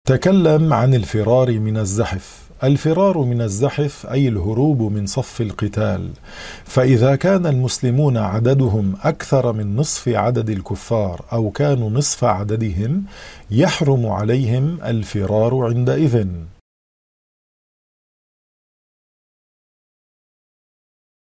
تكلم عن الفرار من الزحف. الفرار من الزحف أي الهروب من صف القتال، فإذا كان المسلمون عددهم أكثر من نصف عدد الكفار أو كانوا نصف عددهم يحرم عليهم الفرار عندئذ.